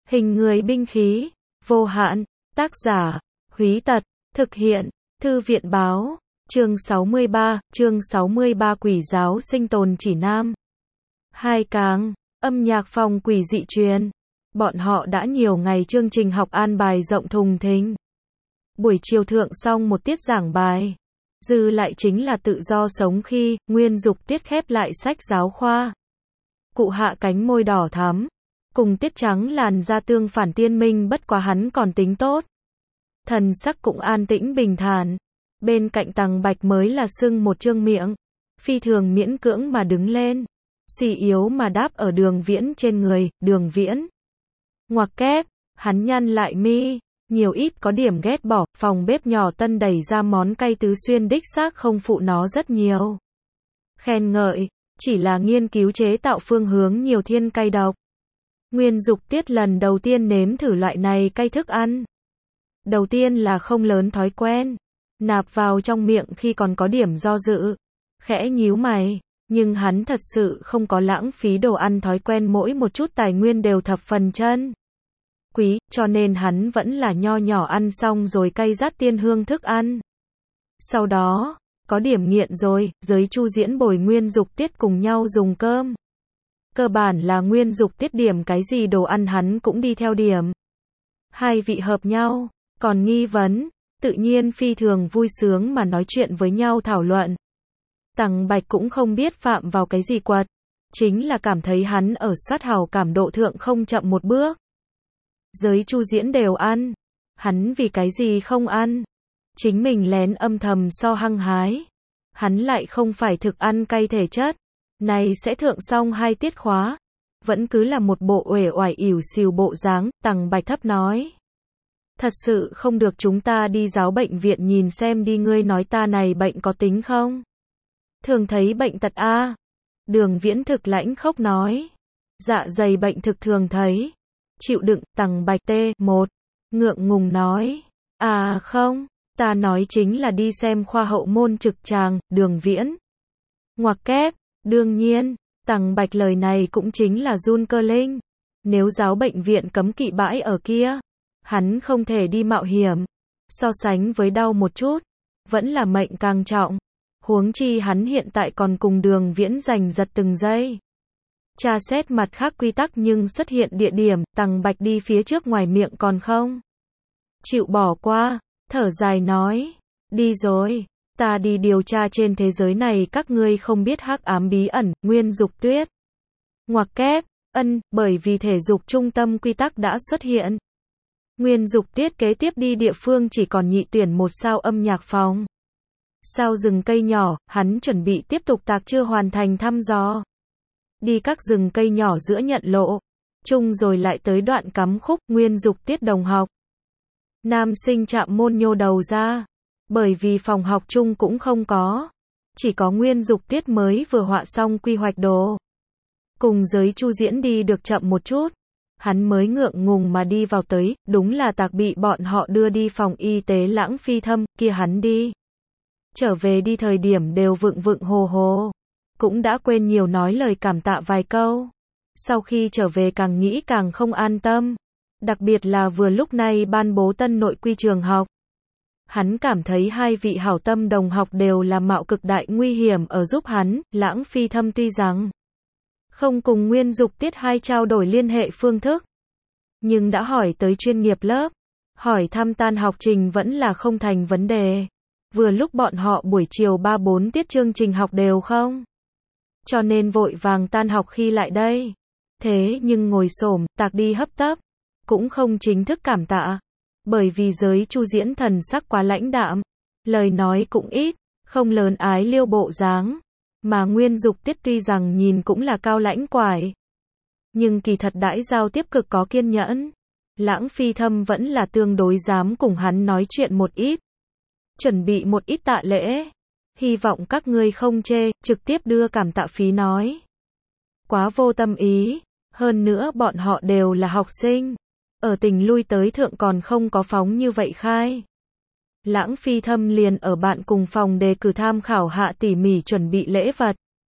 Hình người binh khí, vô hạn, tác giả, Húy Tật, thực hiện, Thư viện báo, chương 63 Quỷ giáo sinh tồn chỉ nam. Hai Cáng, âm nhạc phòng quỷ dị truyền. Bọn họ đã nhiều ngày chương trình học an bài rộng thùng thình. Buổi chiều thượng xong một tiết giảng bài. Dư lại chính là tự do sống khi, Nguyên Dục Tiết khép lại sách giáo khoa. Cụ hạ cánh môi đỏ thắm. Cùng tiết trắng làn da tương phản tiên minh bất quá hắn còn tính tốt. Thần sắc cũng an tĩnh bình thản. Bên cạnh Tằng Bạch mới là sưng một trương miệng. Phi thường miễn cưỡng mà đứng lên. Suy yếu mà đáp ở Đường Viễn trên người, Đường Viễn. Ngoặc kép, hắn nhăn lại mi. Nhiều ít có điểm ghét bỏ, phòng bếp nhỏ tân đẩy ra món cay tứ xuyên đích xác không phụ nó rất nhiều. Khen ngợi, chỉ là nghiên cứu chế tạo phương hướng nhiều thiên cay độc. Nguyên Dục Tiết lần đầu tiên nếm thử loại này cay thức ăn. Đầu tiên là không lớn thói quen. Nạp vào trong miệng khi còn có điểm do dự. Khẽ nhíu mày, nhưng hắn thật sự không có lãng phí đồ ăn thói quen, mỗi một chút tài nguyên đều thập phần chân quý, cho nên hắn vẫn là nho nhỏ ăn xong rồi cay rát tiên hương thức ăn. Sau đó, có điểm nghiện rồi, giới Chu Diễn bồi Nguyên Dục Tiết cùng nhau dùng cơm. Cơ bản là Nguyên Dục Tiết điểm cái gì đồ ăn hắn cũng đi theo điểm. Hai vị hợp nhau, còn nghi vấn, tự nhiên phi thường vui sướng mà nói chuyện với nhau thảo luận. Tằng Bạch cũng không biết phạm vào cái gì quật, chính là cảm thấy hắn ở soát hào cảm độ thượng không chậm một bước. Giới Chu Diễn đều ăn, hắn vì cái gì không ăn? Chính mình lén âm thầm so hăng hái. Hắn lại không phải thực ăn cay thể chất. Này sẽ thượng xong 2 tiết khóa, vẫn cứ là một bộ uể oải ỉu xìu bộ dáng. Tằng Bạch thấp nói, thật sự không được chúng ta đi giáo bệnh viện nhìn xem đi, ngươi nói ta này bệnh có tính không? Thường thấy bệnh tật a. Đường Viễn thực lãnh khốc nói, dạ dày bệnh thực thường thấy. Chịu đựng. Tằng Bạch T1 ngượng ngùng nói, à không, ta nói chính là đi xem khoa hậu môn trực tràng. Đường Viễn ngoặc kép, đương nhiên. Tằng Bạch lời này cũng chính là run cơ linh. Nếu giáo bệnh viện cấm kỵ bãi ở kia, hắn không thể đi mạo hiểm. So sánh với đau một chút, vẫn là mệnh càng trọng. Huống chi hắn hiện tại còn cùng Đường Viễn giành giật từng giây. Tra xét mặt khác quy tắc nhưng xuất hiện địa điểm. Tằng Bạch đi phía trước ngoài miệng còn không chịu bỏ qua, thở dài nói, đi rồi, ta đi điều tra trên thế giới này các ngươi không biết hắc ám bí ẩn. Nguyên Dục Tuyết ngoặc kép, bởi vì thể dục trung tâm quy tắc đã xuất hiện. Nguyên Dục Tiết kế tiếp đi địa phương chỉ còn nhị tuyển 1 sao âm nhạc phòng. Sao rừng cây nhỏ, hắn chuẩn bị tiếp tục tạc chưa hoàn thành thăm dò. Đi các rừng cây nhỏ giữa nhận lộ chung rồi lại tới đoạn cắm khúc. Nguyên Dục Tiết đồng học nam sinh chạm môn nhô đầu ra, bởi vì phòng học chung cũng không có, chỉ có Nguyên Dục Tiết mới vừa họa xong quy hoạch đồ. Cùng giới Chu Diễn đi được chậm một chút, hắn mới ngượng ngùng mà đi vào tới. Đúng là tạc bị bọn họ đưa đi phòng y tế Lãng Phi Thâm, kia hắn đi trở về đi thời điểm đều vựng hồ hồ, cũng đã quên nhiều nói lời cảm tạ vài câu. Sau khi trở về càng nghĩ càng không an tâm, đặc biệt là vừa lúc này ban bố tân nội quy trường học. Hắn cảm thấy hai vị hảo tâm đồng học đều là mạo cực đại nguy hiểm ở giúp hắn. Lãng Phi Thâm tuy rằng không cùng Nguyên Dục Tiết hai trao đổi liên hệ phương thức, nhưng đã hỏi tới chuyên nghiệp lớp, hỏi thăm tan học trình vẫn là không thành vấn đề. Vừa lúc bọn họ buổi chiều 3-4 tiết chương trình học đều không, cho nên vội vàng tan học khi lại đây. Thế nhưng ngồi xổm tạc đi hấp tấp, cũng không chính thức cảm tạ, bởi vì giới Chu Diễn thần sắc quá lãnh đạm, lời nói cũng ít, không lớn ái liêu bộ dáng. Mà Nguyên Dục Tiết tuy rằng nhìn cũng là cao lãnh quải, nhưng kỳ thật đãi giao tiếp cực có kiên nhẫn. Lãng Phi Thâm vẫn là tương đối dám cùng hắn nói chuyện một ít, chuẩn bị một ít tạ lễ. Hy vọng các ngươi không chê, trực tiếp đưa cảm tạ phí nói. Quá vô tâm ý, hơn nữa bọn họ đều là học sinh, ở tình lui tới thượng còn không có phóng như vậy khai. Lãng Phi Thâm liền ở bạn cùng phòng đề cử tham khảo hạ tỉ mỉ chuẩn bị lễ vật.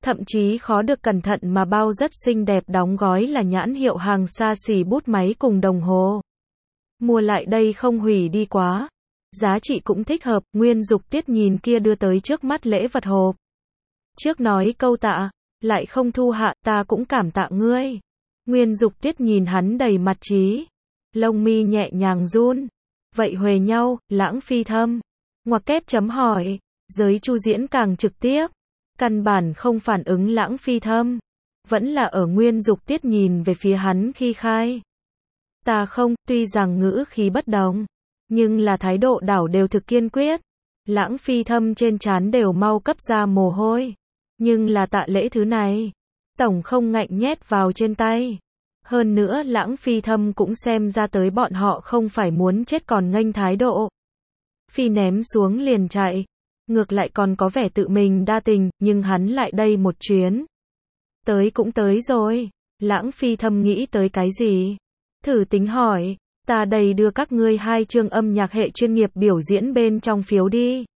Thậm chí khó được cẩn thận mà bao rất xinh đẹp đóng gói là nhãn hiệu hàng xa xỉ bút máy cùng đồng hồ. Mua lại đây không hủy đi quá. Giá trị cũng thích hợp, Nguyên Dục Tuyết nhìn kia đưa tới trước mắt lễ vật hộp. Trước nói câu tạ, lại không thu hạ, ta cũng cảm tạ ngươi. Nguyên Dục Tuyết nhìn hắn đầy mặt trí. Lông mi nhẹ nhàng run. Vậy huề nhau, Lãng Phi Thâm. Ngoặc kép chấm hỏi. Giới Chu Diễn càng trực tiếp. Căn bản không phản ứng Lãng Phi Thâm. Vẫn là ở Nguyên Dục Tuyết nhìn về phía hắn khi khai. Ta không, tuy rằng ngữ khí bất đồng. Nhưng là thái độ đảo đều thực kiên quyết. Lãng Phi Thâm trên trán đều mau cấp ra mồ hôi. Nhưng là tạ lễ thứ này. Tổng không ngạnh nhét vào trên tay. Hơn nữa Lãng Phi Thâm cũng xem ra tới bọn họ không phải muốn chết còn nghênh thái độ. Phi ném xuống liền chạy. Ngược lại còn có vẻ tự mình đa tình, nhưng hắn lại đây một chuyến. Tới cũng tới rồi. Lãng Phi Thâm nghĩ tới cái gì? Thử tính hỏi. Ta đây đưa các ngươi 2 chương âm nhạc hệ chuyên nghiệp biểu diễn bên trong phiếu đi.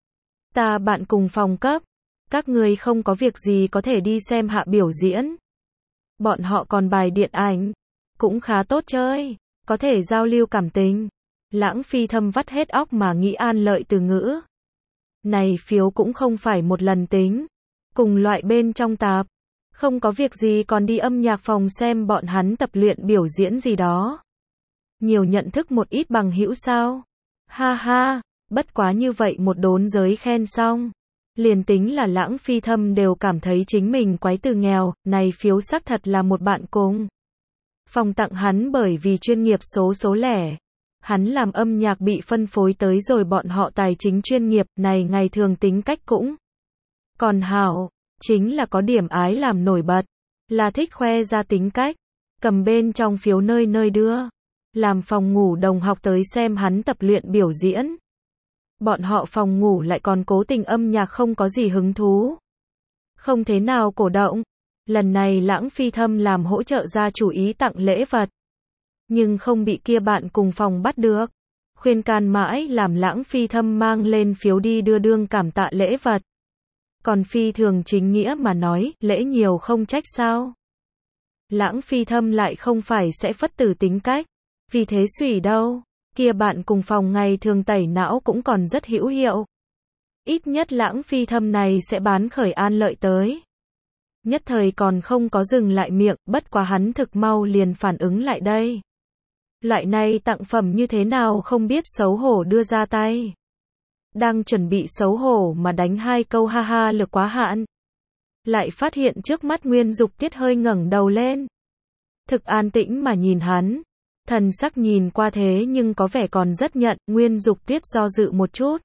Ta bạn cùng phòng cấp. Các ngươi không có việc gì có thể đi xem hạ biểu diễn. Bọn họ còn bài điện ảnh. Cũng khá tốt chơi. Có thể giao lưu cảm tình. Lãng Phi Thâm vắt hết óc mà nghĩ an lợi từ ngữ. Này phiếu cũng không phải một lần tính. Cùng loại bên trong tạp. Không có việc gì còn đi âm nhạc phòng xem bọn hắn tập luyện biểu diễn gì đó. Nhiều nhận thức một ít bằng hữu sao. Ha ha, bất quá như vậy một đốn giới khen xong. Liền tính là Lãng Phi Thâm đều cảm thấy chính mình quái từ nghèo, này phiếu xác thật là một bạn cùng. Phòng tặng hắn bởi vì chuyên nghiệp số lẻ. Hắn làm âm nhạc bị phân phối tới rồi bọn họ tài chính chuyên nghiệp, này ngày thường tính cách cũng. Còn hảo, chính là có điểm ái làm nổi bật. Là thích khoe ra tính cách. Cầm bên trong phiếu nơi nơi đưa. Làm phòng ngủ đồng học tới xem hắn tập luyện biểu diễn. Bọn họ phòng ngủ lại còn cố tình âm nhạc không có gì hứng thú. Không thế nào cổ động. Lần này Lãng Phi Thâm làm hỗ trợ ra chủ ý tặng lễ vật. Nhưng không bị kia bạn cùng phòng bắt được. Khuyên can mãi làm Lãng Phi Thâm mang lên phiếu đi đưa đương cảm tạ lễ vật. Còn phi thường chính nghĩa mà nói, lễ nhiều không trách sao. Lãng Phi Thâm lại không phải sẽ phất tử tính cách. Vì thế xủy đâu. Kia bạn cùng phòng ngày thường tẩy não cũng còn rất hữu hiệu. Ít nhất Lãng Phi Thâm này sẽ bán khởi an lợi tới. Nhất thời còn không có dừng lại miệng, bất quá hắn thực mau liền phản ứng lại đây. Loại này tặng phẩm như thế nào không biết xấu hổ đưa ra tay. Đang chuẩn bị xấu hổ mà đánh 2 câu ha ha lực quá hạn. Lại phát hiện trước mắt Nguyên Dục Tuyết hơi ngẩng đầu lên. Thực an tĩnh mà nhìn hắn. Thần sắc nhìn qua thế nhưng có vẻ còn rất nhận, Nguyên Dục Tuyết do dự một chút.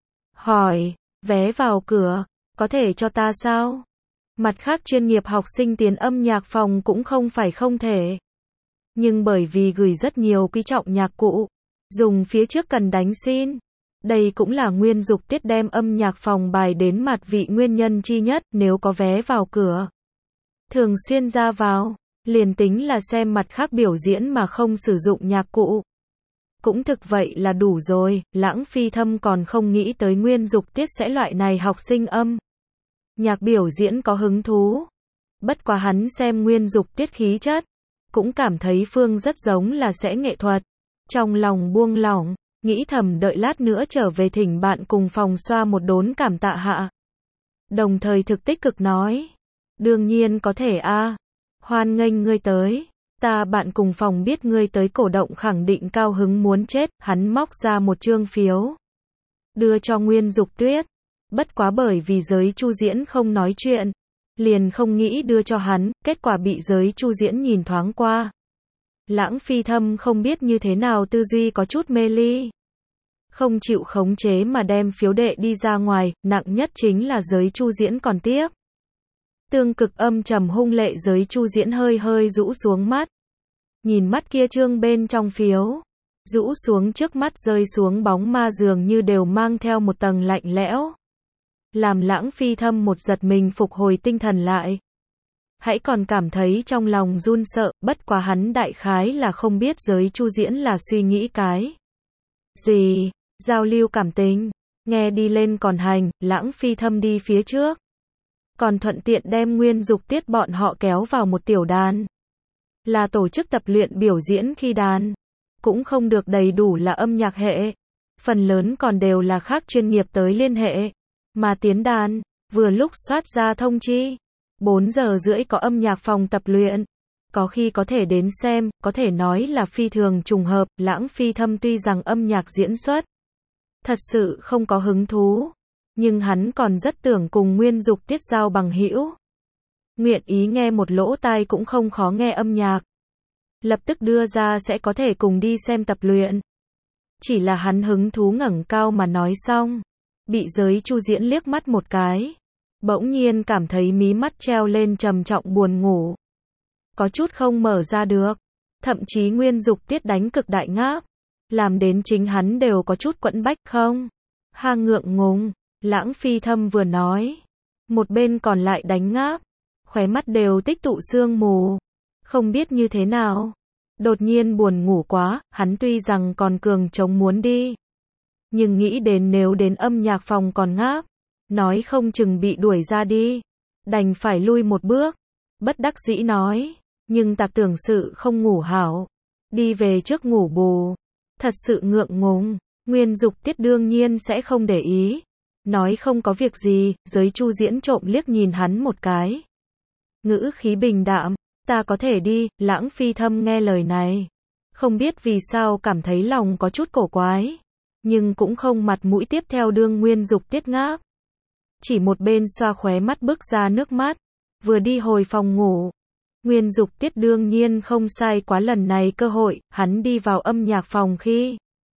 Hỏi, vé vào cửa, có thể cho ta sao? Mặt khác chuyên nghiệp học sinh tiến âm nhạc phòng cũng không phải không thể. Nhưng bởi vì gửi rất nhiều quý trọng nhạc cụ, dùng phía trước cần đánh xin. Đây cũng là Nguyên Dục Tuyết đem âm nhạc phòng bài đến mặt vị nguyên nhân chi nhất, nếu có vé vào cửa. Thường xuyên ra vào, liền tính là xem mặt khác biểu diễn mà không sử dụng nhạc cụ. Cũng thực vậy là đủ rồi, Lãng Phi Thâm còn không nghĩ tới Nguyên Dục Tuyết sẽ loại này học sinh âm. Nhạc biểu diễn có hứng thú. Bất quá hắn xem Nguyên Dục Tuyết khí chất. Cũng cảm thấy Phương rất giống là sẽ nghệ thuật. Trong lòng buông lỏng, nghĩ thầm đợi lát nữa trở về thỉnh bạn cùng phòng xoa một đốn cảm tạ hạ. Đồng thời thực tích cực nói. Đương nhiên có thể a. Hoan nghênh ngươi tới. Ta bạn cùng phòng biết ngươi tới cổ động khẳng định cao hứng muốn chết. Hắn móc ra một chương phiếu. Đưa cho Nguyên Dục Tuyết. Bất quá bởi vì giới Chu Diễn không nói chuyện. Liền không nghĩ đưa cho hắn, kết quả bị giới Chu Diễn nhìn thoáng qua. Lãng Phi Thâm không biết như thế nào tư duy có chút mê ly. Không chịu khống chế mà đem phiếu đệ đi ra ngoài, nặng nhất chính là giới Chu Diễn còn tiếp. Tương cực âm trầm hung lệ giới Chu Diễn hơi hơi rũ xuống mắt. Nhìn mắt kia trương bên trong phiếu. Rũ xuống trước mắt rơi xuống bóng ma dường như đều mang theo một tầng lạnh lẽo. Làm Lãng Phi Thâm một giật mình phục hồi tinh thần lại. Hãy còn cảm thấy trong lòng run sợ, bất quá hắn đại khái là không biết giới Chu Diễn là suy nghĩ cái gì, giao lưu cảm tình, nghe đi lên còn hành, Lãng Phi Thâm đi phía trước. còn thuận tiện đem Nguyên Dục Tiết bọn họ kéo vào một tiểu đàn. Là tổ chức tập luyện biểu diễn khi đàn. Cũng không được đầy đủ là âm nhạc hệ. Phần lớn còn đều là khác chuyên nghiệp tới liên hệ. Mà tiến đàn, vừa lúc soát ra thông chi. 4 giờ rưỡi có âm nhạc phòng tập luyện. Có khi có thể đến xem, có thể nói là phi thường trùng hợp, Lãng Phi Thâm tuy rằng âm nhạc diễn xuất thật sự không có hứng thú, nhưng hắn còn rất tưởng cùng Nguyên Dục Tiết giao bằng hữu. Nguyện ý nghe một lỗ tai cũng không khó nghe âm nhạc. Lập tức đưa ra sẽ có thể cùng đi xem tập luyện. Chỉ là hắn hứng thú ngẩng cao mà nói xong, bị Giới Chu Diễn liếc mắt một cái. Bỗng nhiên cảm thấy mí mắt treo lên trầm trọng buồn ngủ. Có chút không mở ra được. Thậm chí Nguyên Dục Tiết đánh cực đại ngáp. Làm đến chính hắn đều có chút quẫn bách không? Ha ngượng ngùng, Lãng Phi Thâm vừa nói. Một bên còn lại đánh ngáp. Khóe mắt đều tích tụ sương mù. Không biết như thế nào. Đột nhiên buồn ngủ quá, hắn tuy rằng còn cường trống muốn đi. Nhưng nghĩ đến nếu đến âm nhạc phòng còn ngáp. Nói không chừng bị đuổi ra đi. Đành phải lui một bước. Bất đắc dĩ nói. Nhưng tạc tưởng sự không ngủ hảo. Đi về trước ngủ bù. Thật sự ngượng ngùng. Nguyên Dục Tiết đương nhiên sẽ không để ý. Nói không có việc gì, Giới Chu Diễn trộm liếc nhìn hắn một cái. Ngữ khí bình đạm. Ta có thể đi, Lãng Phi Thâm nghe lời này. Không biết vì sao cảm thấy lòng có chút cổ quái. Nhưng cũng không mặt mũi tiếp theo đương Nguyên Dục Tiết ngáp. Chỉ một bên xoa khóe mắt bước ra nước mắt. Vừa đi hồi phòng ngủ. Nguyên Dục Tiết đương nhiên không sai quá lần này cơ hội, hắn đi vào âm nhạc phòng khi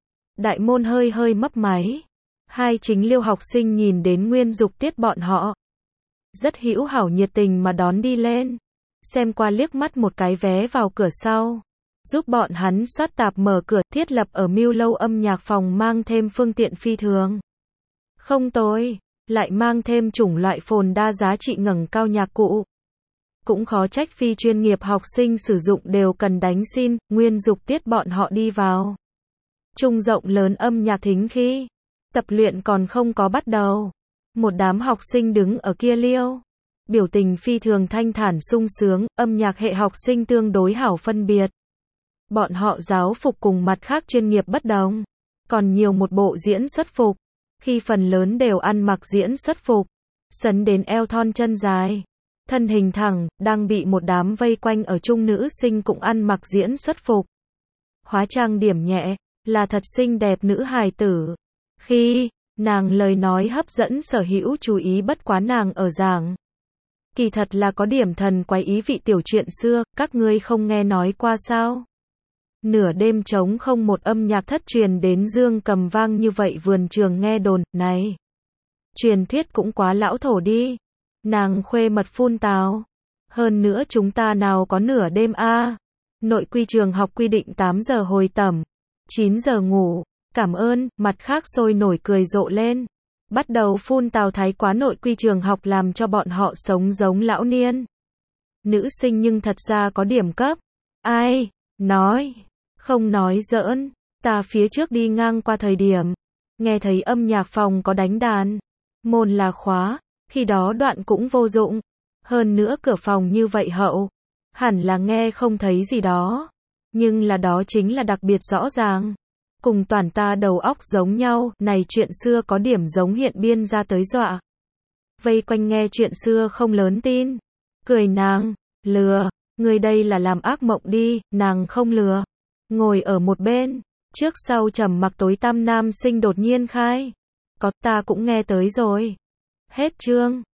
đại môn hơi hơi mấp máy. Hai chính Liêu học sinh nhìn đến Nguyên Dục Tiết bọn họ. Rất hữu hảo nhiệt tình mà đón đi lên. Xem qua liếc mắt một cái vé vào cửa sau. Giúp bọn hắn soát tạp mở cửa thiết lập ở Mưu Lâu âm nhạc phòng mang thêm phương tiện phi thường. Không tồi, lại mang thêm chủng loại phồn đa giá trị ngẩng cao nhạc cụ. Cũng khó trách phi chuyên nghiệp học sinh sử dụng đều cần đánh xin, Nguyên Dục Tiết bọn họ đi vào. Trung rộng lớn âm nhạc thính khi tập luyện còn không có bắt đầu. Một đám học sinh đứng ở kia liêu. Biểu tình phi thường thanh thản sung sướng, âm nhạc hệ học sinh tương đối hảo phân biệt. Bọn họ giáo phục cùng mặt khác chuyên nghiệp bất đồng. Còn nhiều một bộ diễn xuất phục. Khi phần lớn đều ăn mặc diễn xuất phục. Sấn đến eo thon chân dài. Thân hình thẳng, đang bị một đám vây quanh ở chung nữ sinh cũng ăn mặc diễn xuất phục. Hóa trang điểm nhẹ, là thật xinh đẹp nữ hài tử. Khi, nàng lời nói hấp dẫn sở hữu chú ý bất quá nàng ở giảng. Kỳ thật là có điểm thần quái ý vị tiểu chuyện xưa, các ngươi không nghe nói qua sao? Nửa đêm trống không một âm nhạc thất truyền đến dương cầm vang như vậy vườn trường nghe đồn, này. Truyền thuyết cũng quá lão thổ đi. Nàng khuê mật phun tào. Hơn nữa chúng ta nào có nửa đêm a. Nội quy trường học quy định 8 giờ hồi tầm, 9 giờ ngủ. Cảm ơn, mặt khác sôi nổi cười rộ lên. Bắt đầu phun tào thái quá nội quy trường học làm cho bọn họ sống giống lão niên. Nữ sinh nhưng thật ra có điểm cấp. Ai? Nói. Không nói giỡn. Ta phía trước đi ngang qua thời điểm. Nghe thấy âm nhạc phòng có đánh đàn. Môn là khóa. Khi đó đoạn cũng vô dụng. Hơn nữa cửa phòng như vậy hậu. Hẳn là nghe không thấy gì đó. Nhưng là đó chính là đặc biệt rõ ràng. Cùng toàn ta đầu óc giống nhau, này chuyện xưa có điểm giống hiện biên ra tới dọa. Vây quanh nghe chuyện xưa không lớn tin. Cười nàng, lừa, người đây là làm ác mộng đi, nàng không lừa. Ngồi ở một bên, trước sau trầm mặc tối tăm nam sinh đột nhiên khai. Có ta cũng nghe tới rồi. Hết chương.